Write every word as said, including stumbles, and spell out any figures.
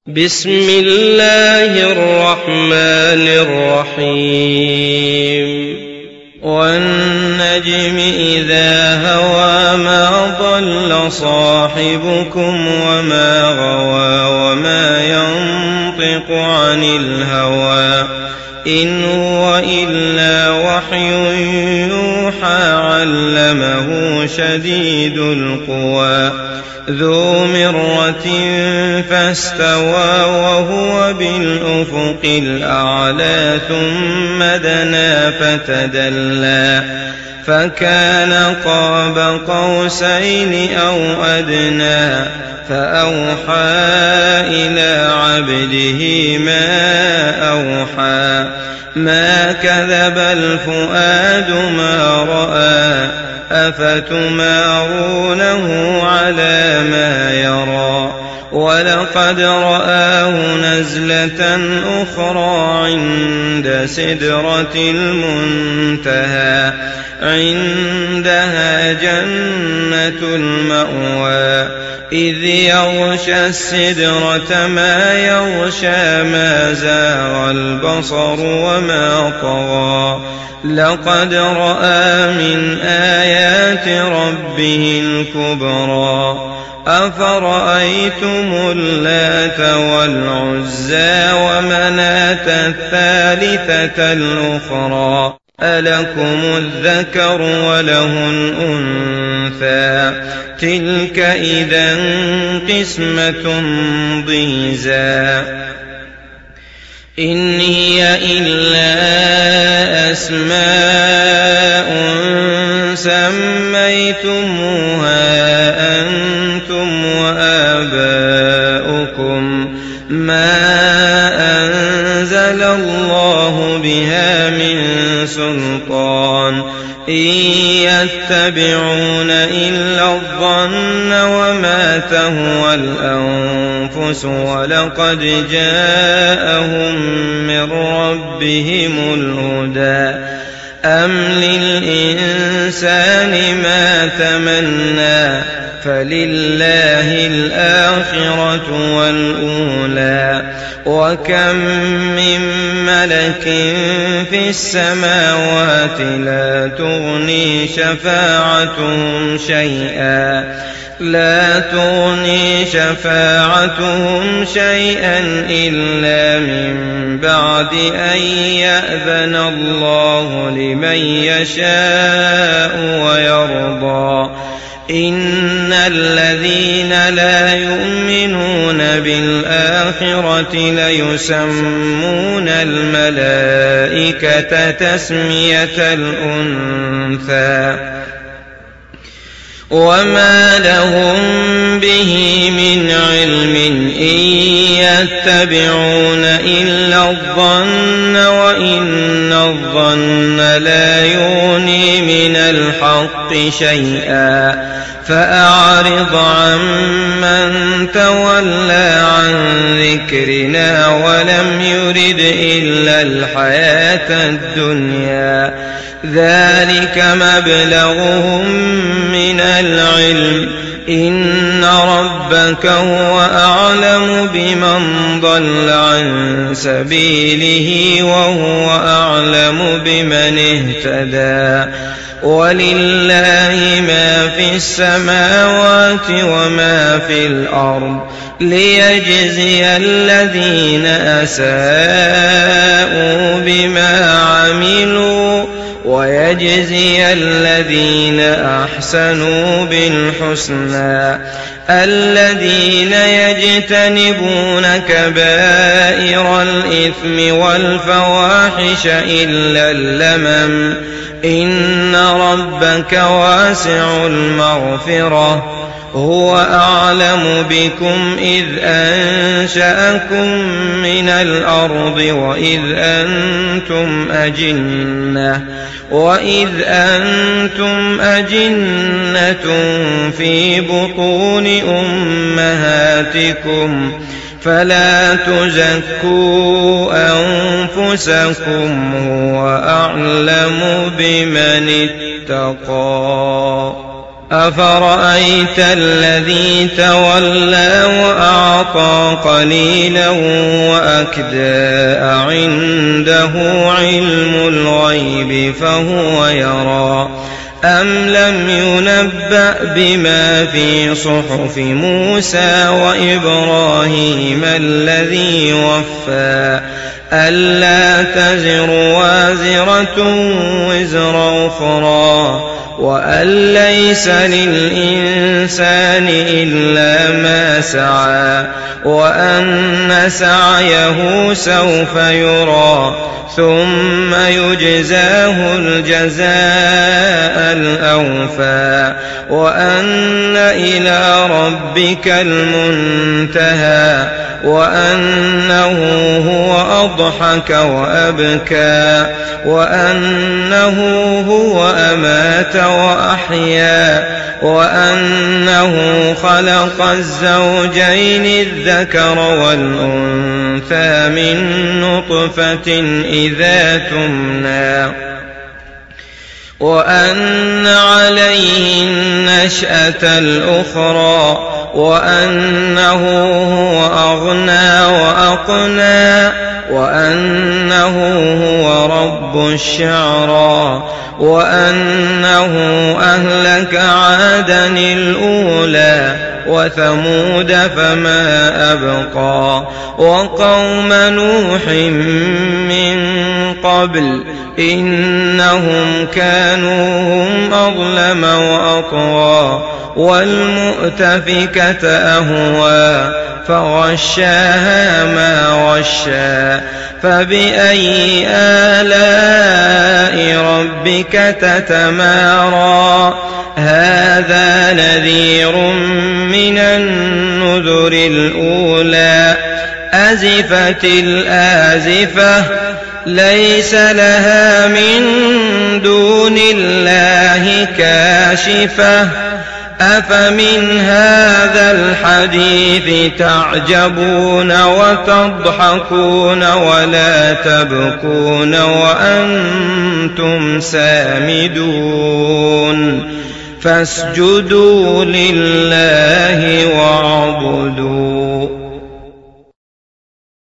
بسم الله الرحمن الرحيم والنجم إذا هوى ما ضل صاحبكم وما غوى وما ينطق عن الهوى إن هو إلا وحي يوحى علمه شديد القوى ذو مرة فاستوى وهو بالأفق الأعلى ثم دنا فتدلى فكان قاب قوسين أو أدنى فأوحى إلى عبده ما أوحى ما كذب الفؤاد ما رأى أفتمارونه على ما يرى ولقد رآه نزلة أخرى عند سدرة المنتهى عندها جنة المأوى إذ يغشى السدرة ما يغشى ما زاغ البصر وما طغى لقد رأى من آيات ربه الكبرى أفرأيتم اللات والعزى ومناة الثالثة الأخرى ألكم الذكر وله الأنثى تلك إذا قسمة ضيزى إن هي إلا أسماء سميتموها أنتم وآباؤكم ما أنزل الله بها من سلطان إن يتبعون إلا الظن وما تهوى الأنفس ولقد جاءهم من ربهم الهدى أم للإنسان ما تمنى فلله الآخرة والأولى وكم من ملك في السماوات لا تغني شفاعتهم شيئا لا تغني شفاعتهم شيئا إلا من بعد أن يأذن الله لمن يشاء ويرضى إن الذين لا يؤمنون بالآخرة ليسمون الملائكة تسمية الأنثى وما لهم به من علم إن يتبعون إلا الظن وإن الظن لا يغني من الحق شيئا فأعرض عمن تولى عن ذكرنا ولم يرد إلا الحياة الدنيا ذلك مبلغهم من العلم إن ربك هو أعلم بمن ضل عن سبيله وهو أعلم بمن اهتدى ولله ما في السماوات وما في الأرض ليجزي الذين أساءوا بما عملوا ويجزي الذين أحسنوا بالحسنى الذين يجتنبون كبائر الإثم والفواحش إلا اللمم إن ربك واسع المغفرة هو أعلم بكم إذ أنشأكم من الأرض وإذ أنتم أجنة وإذ أنتم أجنة في بطون أمهاتكم فلا تزكوا أنفسكم هو أعلم بمن اتقى. أفرأيت الذي تولى وأعطى قليلا وأكدى أعنده علم الغيب فهو يرى أم لم ينبأ بما في صحف موسى وإبراهيم الذي وفى ألا تزر وازرة وزر أخرى وأن ليس للإنسان إلا ما سعى وأن سعيه سوف يرى ثم يجزاه الجزاء الأوفى وأن إلى ربك المنتهى وأنه هو أضحك وأبكى وأنه هو أمات وأحيا وأنه خلق الزوجين الذكر والأنثى من نطفة إذا تمنى وأن عليه النشأة الأخرى وأنه هو أغنى وأقنى وأنه هو رب الشعرى وأنه أهلك عادا الأولى وثمود فما أبقى وقوم نوح من قبل إنهم كانوا هم أظلم وأطغى والمؤتفكة أهوى فغشاها ما غشى فبأي آلاء ربك تتمارى هذا نذير من النذر الأولى أزفت الآزفة ليس لها من دون الله كاشفة أفمن هذا الحديث تعجبون وتضحكون ولا تبكون وأنتم سامدون فاسجدوا لله واعبدوا